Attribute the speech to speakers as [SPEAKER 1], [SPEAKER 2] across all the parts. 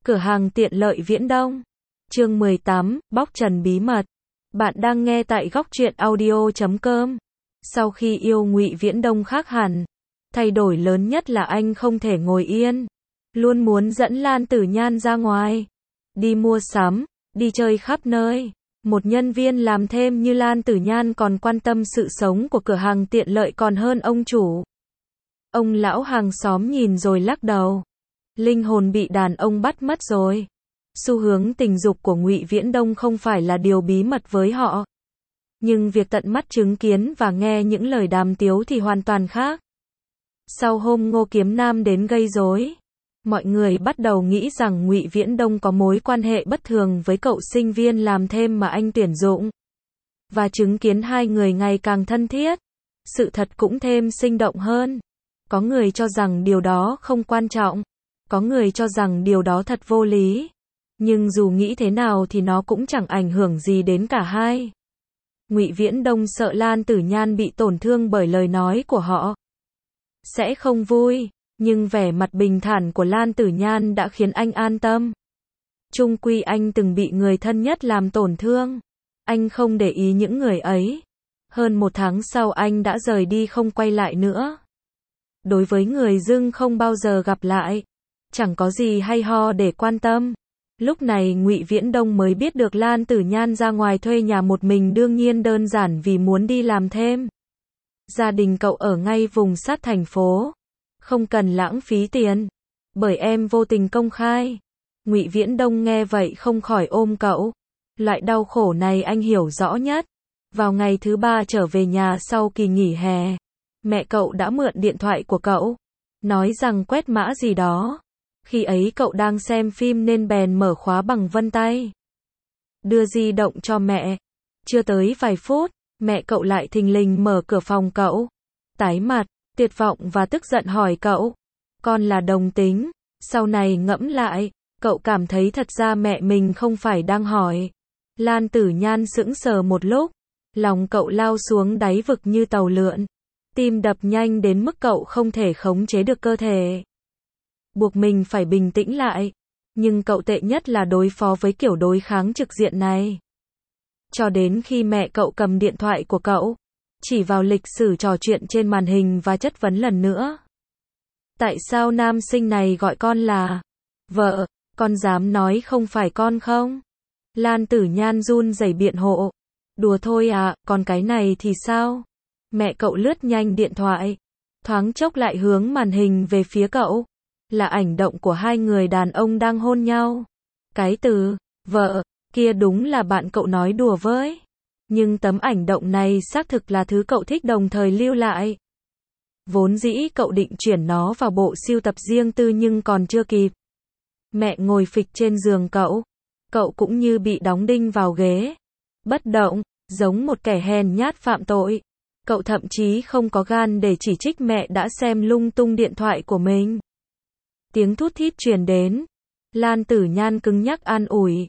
[SPEAKER 1] Cửa hàng tiện lợi Viễn Đông. Chương 18, bóc trần bí mật. Bạn đang nghe tại góc truyện audio.com. Sau khi yêu Ngụy Viễn Đông khác hẳn, thay đổi lớn nhất là anh không thể ngồi yên, luôn muốn dẫn Lan Tử Nhan ra ngoài, đi mua sắm, đi chơi khắp nơi. Một nhân viên làm thêm như Lan Tử Nhan còn quan tâm sự sống của cửa hàng tiện lợi còn hơn ông chủ. Ông lão hàng xóm nhìn rồi lắc đầu. Linh hồn bị đàn ông bắt mất rồi. Xu hướng tình dục của Ngụy Viễn Đông không phải là điều bí mật với họ. Nhưng việc tận mắt chứng kiến và nghe những lời đàm tiếu thì hoàn toàn khác. Sau hôm Ngô Kiếm Nam đến gây rối, mọi người bắt đầu nghĩ rằng Ngụy Viễn Đông có mối quan hệ bất thường với cậu sinh viên làm thêm mà anh tuyển dụng. Và chứng kiến hai người ngày càng thân thiết, sự thật cũng thêm sinh động hơn. Có người cho rằng điều đó không quan trọng, có người cho rằng điều đó thật vô lý. Nhưng dù nghĩ thế nào thì nó cũng chẳng ảnh hưởng gì đến cả hai. Ngụy Viễn Đông sợ Lan Tử Nhan bị tổn thương bởi lời nói của họ sẽ không vui, nhưng vẻ mặt bình thản của Lan Tử Nhan đã khiến anh an tâm. Chung quy anh từng bị người thân nhất làm tổn thương, anh không để ý những người ấy. Hơn 1 tháng sau anh đã rời đi không quay lại nữa. Đối với người dưng không bao giờ gặp lại, chẳng có gì hay ho để quan tâm. Lúc này Ngụy Viễn Đông mới biết được Lan Tử Nhan ra ngoài thuê nhà một mình đương nhiên đơn giản vì muốn đi làm thêm. Gia đình cậu ở ngay vùng sát thành phố, không cần lãng phí tiền, bởi em vô tình công khai. Ngụy Viễn Đông nghe vậy không khỏi ôm cậu. Loại đau khổ này anh hiểu rõ nhất. Vào ngày thứ 3 trở về nhà sau kỳ nghỉ hè, mẹ cậu đã mượn điện thoại của cậu, nói rằng quét mã gì đó. Khi ấy cậu đang xem phim nên bèn mở khóa bằng vân tay, đưa di động cho mẹ. Chưa tới vài phút, mẹ cậu lại thình lình mở cửa phòng cậu. Tái mặt, tuyệt vọng và tức giận hỏi cậu, con là đồng tính? Sau này ngẫm lại, cậu cảm thấy thật ra mẹ mình không phải đang hỏi. Lan Tử Nhan sững sờ một lúc, lòng cậu lao xuống đáy vực như tàu lượn. Tim đập nhanh đến mức cậu không thể khống chế được cơ thể, buộc mình phải bình tĩnh lại. Nhưng cậu tệ nhất là đối phó với kiểu đối kháng trực diện này. Cho đến khi mẹ cậu cầm điện thoại của cậu, chỉ vào lịch sử trò chuyện trên màn hình và chất vấn lần nữa. Tại sao nam sinh này gọi con là vợ, con dám nói không phải con không? Lan Tử Nhan run rẩy biện hộ. Đùa thôi à, còn cái này thì sao? Mẹ cậu lướt nhanh điện thoại, thoáng chốc lại hướng màn hình về phía cậu. Là ảnh động của hai người đàn ông đang hôn nhau. Cái từ vợ kia đúng là bạn cậu nói đùa với. Nhưng tấm ảnh động này xác thực là thứ cậu thích đồng thời lưu lại. Vốn dĩ cậu định chuyển nó vào bộ sưu tập riêng tư nhưng còn chưa kịp. Mẹ ngồi phịch trên giường cậu. Cậu cũng như bị đóng đinh vào ghế, bất động, giống một kẻ hèn nhát phạm tội. Cậu thậm chí không có gan để chỉ trích mẹ đã xem lung tung điện thoại của mình. Tiếng thút thít truyền đến. Lan Tử Nhan cứng nhắc an ủi.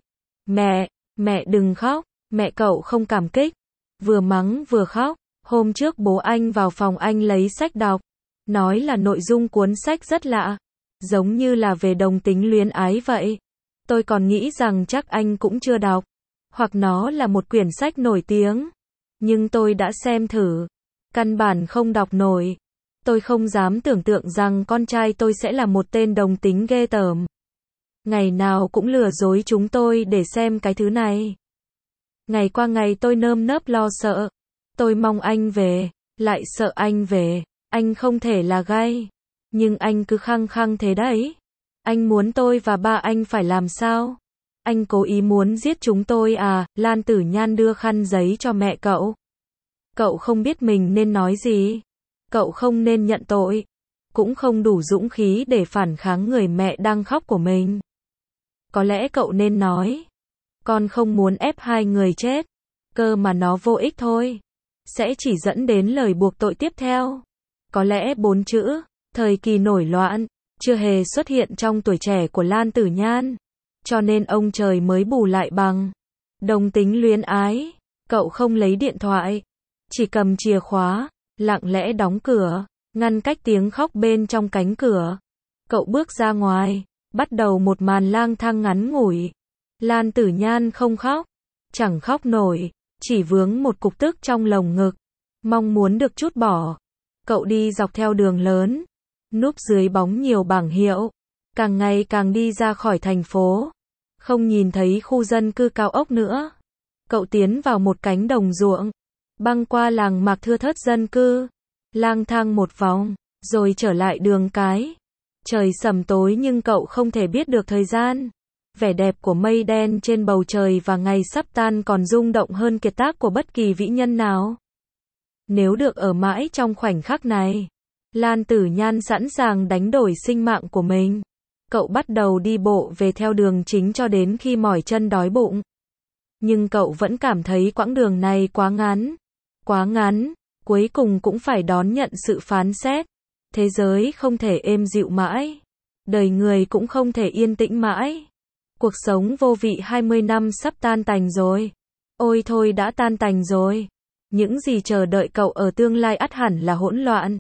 [SPEAKER 1] Mẹ đừng khóc. Mẹ cậu không cảm kích, vừa mắng vừa khóc. Hôm trước bố anh vào phòng anh lấy sách đọc, nói là nội dung cuốn sách rất lạ, giống như là về đồng tính luyến ái vậy. Tôi còn nghĩ rằng chắc anh cũng chưa đọc, hoặc nó là một quyển sách nổi tiếng. Nhưng tôi đã xem thử, căn bản không đọc nổi. Tôi không dám tưởng tượng rằng con trai tôi sẽ là một tên đồng tính ghê tởm. Ngày nào cũng lừa dối chúng tôi để xem cái thứ này. Ngày qua ngày tôi nơm nớp lo sợ. Tôi mong anh về, lại sợ anh về. Anh không thể là gay, nhưng anh cứ khăng khăng thế đấy. Anh muốn tôi và ba anh phải làm sao? Anh cố ý muốn giết chúng tôi à? Lan Tử Nhan đưa khăn giấy cho mẹ cậu. Cậu không biết mình nên nói gì. Cậu không nên nhận tội, cũng không đủ dũng khí để phản kháng người mẹ đang khóc của mình. Có lẽ cậu nên nói, con không muốn ép hai người chết, cơ mà nó vô ích thôi, sẽ chỉ dẫn đến lời buộc tội tiếp theo. Có lẽ 4 chữ, thời kỳ nổi loạn, chưa hề xuất hiện trong tuổi trẻ của Lan Tử Nhan, cho nên ông trời mới bù lại bằng đồng tính luyến ái. Cậu không lấy điện thoại, chỉ cầm chìa khóa, lặng lẽ đóng cửa, ngăn cách tiếng khóc bên trong cánh cửa. Cậu bước ra ngoài, bắt đầu một màn lang thang ngắn ngủi. Lan Tử Nhan không khóc, chẳng khóc nổi, chỉ vướng một cục tức trong lồng ngực, mong muốn được trút bỏ. Cậu đi dọc theo đường lớn, núp dưới bóng nhiều bảng hiệu, càng ngày càng đi ra khỏi thành phố, không nhìn thấy khu dân cư cao ốc nữa. Cậu tiến vào một cánh đồng ruộng, băng qua làng mạc thưa thớt dân cư, lang thang một vòng, rồi trở lại đường cái. Trời sầm tối nhưng cậu không thể biết được thời gian. Vẻ đẹp của mây đen trên bầu trời và ngày sắp tan còn rung động hơn kiệt tác của bất kỳ vĩ nhân nào. Nếu được ở mãi trong khoảnh khắc này, Lan Tử Nhan sẵn sàng đánh đổi sinh mạng của mình. Cậu bắt đầu đi bộ về theo đường chính cho đến khi mỏi chân đói bụng. Nhưng cậu vẫn cảm thấy quãng đường này quá ngắn, cuối cùng cũng phải đón nhận sự phán xét. Thế giới không thể êm dịu mãi, đời người cũng không thể yên tĩnh mãi. Cuộc sống vô vị 20 năm sắp tan tành rồi. Ôi thôi đã tan tành rồi. Những gì chờ đợi cậu ở tương lai ắt hẳn là hỗn loạn.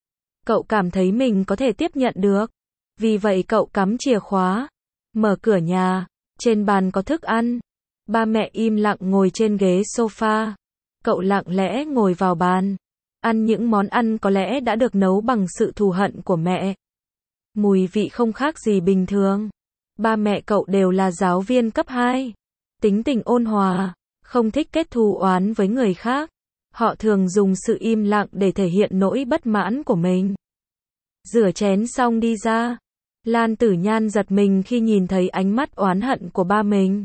[SPEAKER 1] Cậu cảm thấy mình có thể tiếp nhận được. Vì vậy cậu cắm chìa khóa, mở cửa nhà, trên bàn có thức ăn. Ba mẹ im lặng ngồi trên ghế sofa. Cậu lặng lẽ ngồi vào bàn, ăn những món ăn có lẽ đã được nấu bằng sự thù hận của mẹ. Mùi vị không khác gì bình thường. Ba mẹ cậu đều là giáo viên cấp 2. Tính tình ôn hòa, không thích kết thù oán với người khác. Họ thường dùng sự im lặng để thể hiện nỗi bất mãn của mình. Rửa chén xong đi ra, Lan Tử Nhan giật mình khi nhìn thấy ánh mắt oán hận của ba mình.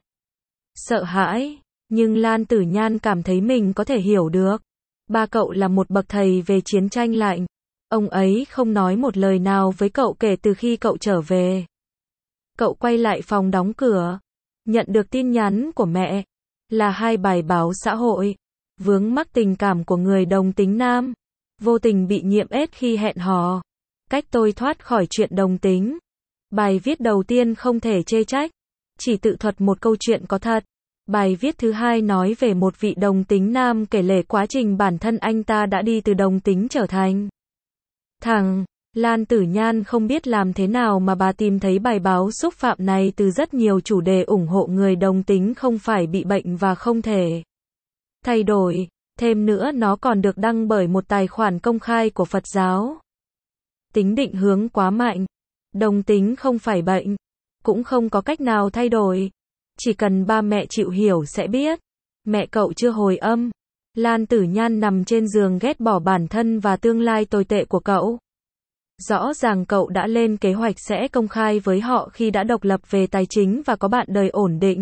[SPEAKER 1] Sợ hãi, nhưng Lan Tử Nhan cảm thấy mình có thể hiểu được. Ba cậu là một bậc thầy về chiến tranh lạnh. Ông ấy không nói một lời nào với cậu kể từ khi cậu trở về. Cậu quay lại phòng đóng cửa, nhận được tin nhắn của mẹ, là 2 bài báo xã hội. Vướng mắc tình cảm của người đồng tính nam, vô tình bị nhiễm AIDS khi hẹn hò. Cách tôi thoát khỏi chuyện đồng tính. Bài viết đầu tiên không thể chê trách, chỉ tự thuật một câu chuyện có thật. Bài viết thứ hai nói về một vị đồng tính nam kể lể quá trình bản thân anh ta đã đi từ đồng tính trở thành thằng. Lan Tử Nhan không biết làm thế nào mà bà tìm thấy bài báo xúc phạm này từ rất nhiều chủ đề ủng hộ người đồng tính không phải bị bệnh và không thể thay đổi. Thêm nữa nó còn được đăng bởi một tài khoản công khai của Phật giáo. Tính định hướng quá mạnh. Đồng tính không phải bệnh, cũng không có cách nào thay đổi. Chỉ cần ba mẹ chịu hiểu sẽ biết. Mẹ cậu chưa hồi âm. Lan Tử Nhan nằm trên giường ghét bỏ bản thân và tương lai tồi tệ của cậu. Rõ ràng cậu đã lên kế hoạch sẽ công khai với họ khi đã độc lập về tài chính và có bạn đời ổn định.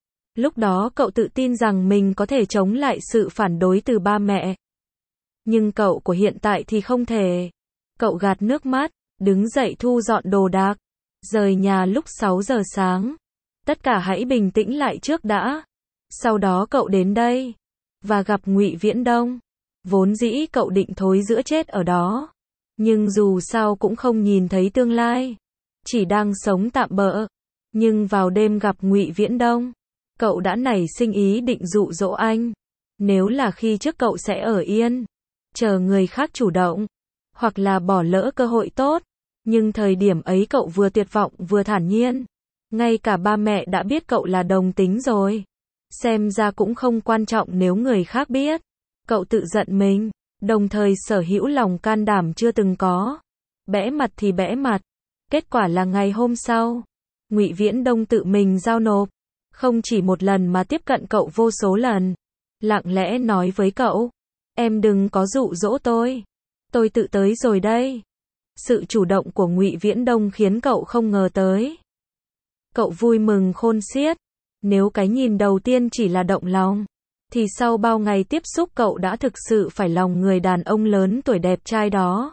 [SPEAKER 1] Lúc đó cậu tự tin rằng mình có thể chống lại sự phản đối từ ba mẹ. Nhưng cậu của hiện tại thì không thể. Cậu gạt nước mắt, đứng dậy thu dọn đồ đạc, rời nhà lúc 6 giờ sáng. Tất cả hãy bình tĩnh lại trước đã. Sau đó cậu đến đây và gặp Ngụy Viễn Đông. Vốn dĩ cậu định thối giữa chết ở đó, nhưng dù sao cũng không nhìn thấy tương lai, chỉ đang sống tạm bợ. Nhưng vào đêm gặp Ngụy Viễn Đông, cậu đã nảy sinh ý định dụ dỗ anh. Nếu là khi trước cậu sẽ ở yên, chờ người khác chủ động, hoặc là bỏ lỡ cơ hội tốt. Nhưng thời điểm ấy cậu vừa tuyệt vọng vừa thản nhiên. Ngay cả ba mẹ đã biết cậu là đồng tính rồi. Xem ra cũng không quan trọng nếu người khác biết. Cậu tự giận mình, đồng thời sở hữu lòng can đảm chưa từng có. Bẽ mặt thì bẽ mặt. Kết quả là ngày hôm sau, Ngụy Viễn Đông tự mình giao nộp. Không chỉ một lần mà tiếp cận cậu vô số lần. Lặng lẽ nói với cậu, em đừng có dụ dỗ tôi tự tới rồi đây. Sự chủ động của Ngụy Viễn Đông khiến cậu không ngờ tới. Cậu vui mừng khôn xiết. Nếu cái nhìn đầu tiên chỉ là động lòng, thì sau bao ngày tiếp xúc cậu đã thực sự phải lòng người đàn ông lớn tuổi đẹp trai đó.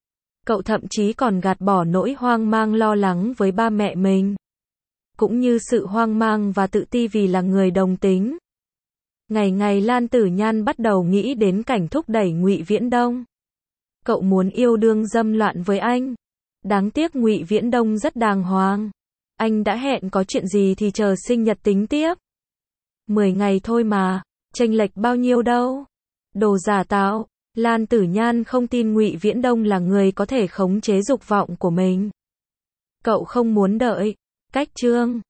[SPEAKER 1] Cậu thậm chí còn gạt bỏ nỗi hoang mang lo lắng với ba mẹ mình, cũng như sự hoang mang và tự ti vì là người đồng tính. Ngày ngày Lan Tử Nhan bắt đầu nghĩ đến cảnh thúc đẩy Ngụy Viễn Đông. Cậu muốn yêu đương dâm loạn với anh. Đáng tiếc Ngụy Viễn Đông rất đàng hoàng. Anh đã hẹn có chuyện gì thì chờ sinh nhật tính tiếp. 10 ngày thôi mà, chênh lệch bao nhiêu đâu. Đồ giả tạo. Lan Tử Nhan không tin Ngụy Viễn Đông là người có thể khống chế dục vọng của mình. Cậu không muốn đợi. Cách chương